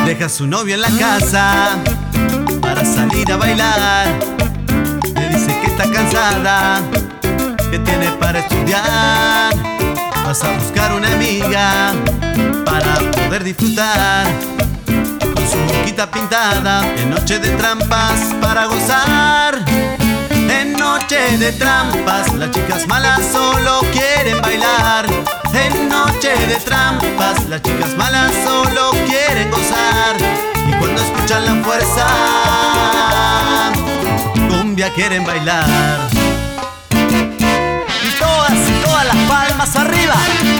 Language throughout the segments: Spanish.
Deja a su novio en la casa para salir a bailar. Le dice que está cansada, que tiene para estudiar. Vas a buscar una amiga para poder disfrutar. Con su boquita pintada en noche de trampas para gozar. En noche de trampas las chicas malas solo quieren bailar. En noche de trampas las chicas malas solo quieren gozar. Y cuando escuchan la fuerza, cumbia quieren bailar. Y todas las palmas arriba.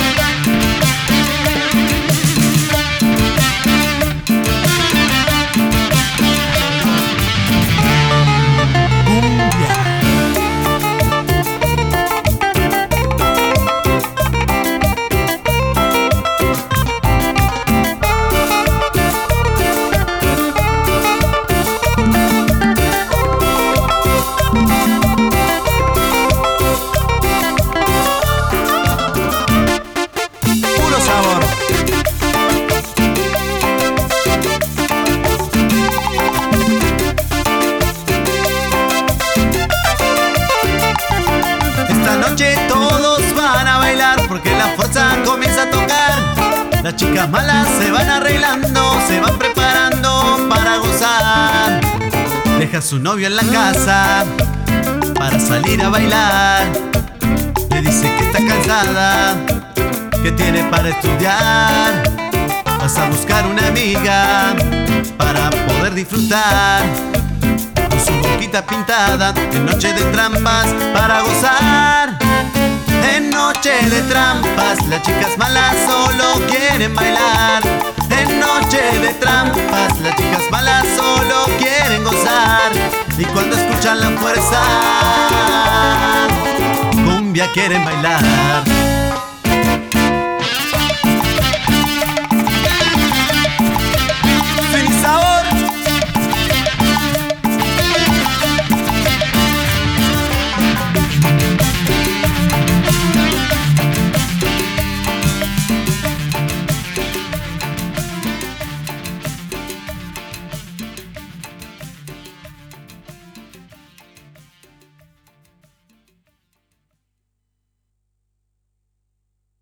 Todos van a bailar porque la fuerza comienza a tocar. Las chicas malas se van arreglando, se van preparando para gozar. Deja a su novio en la casa para salir a bailar. Le dice que está cansada, que tiene para estudiar. Vas a buscar una amiga para poder disfrutar. Con su boquita pintada en noche de trampas para gozar. En noche de trampas las chicas malas solo quieren bailar. En noche de trampas las chicas malas solo quieren gozar. Y cuando escuchan la fuerza, cumbia quieren bailar.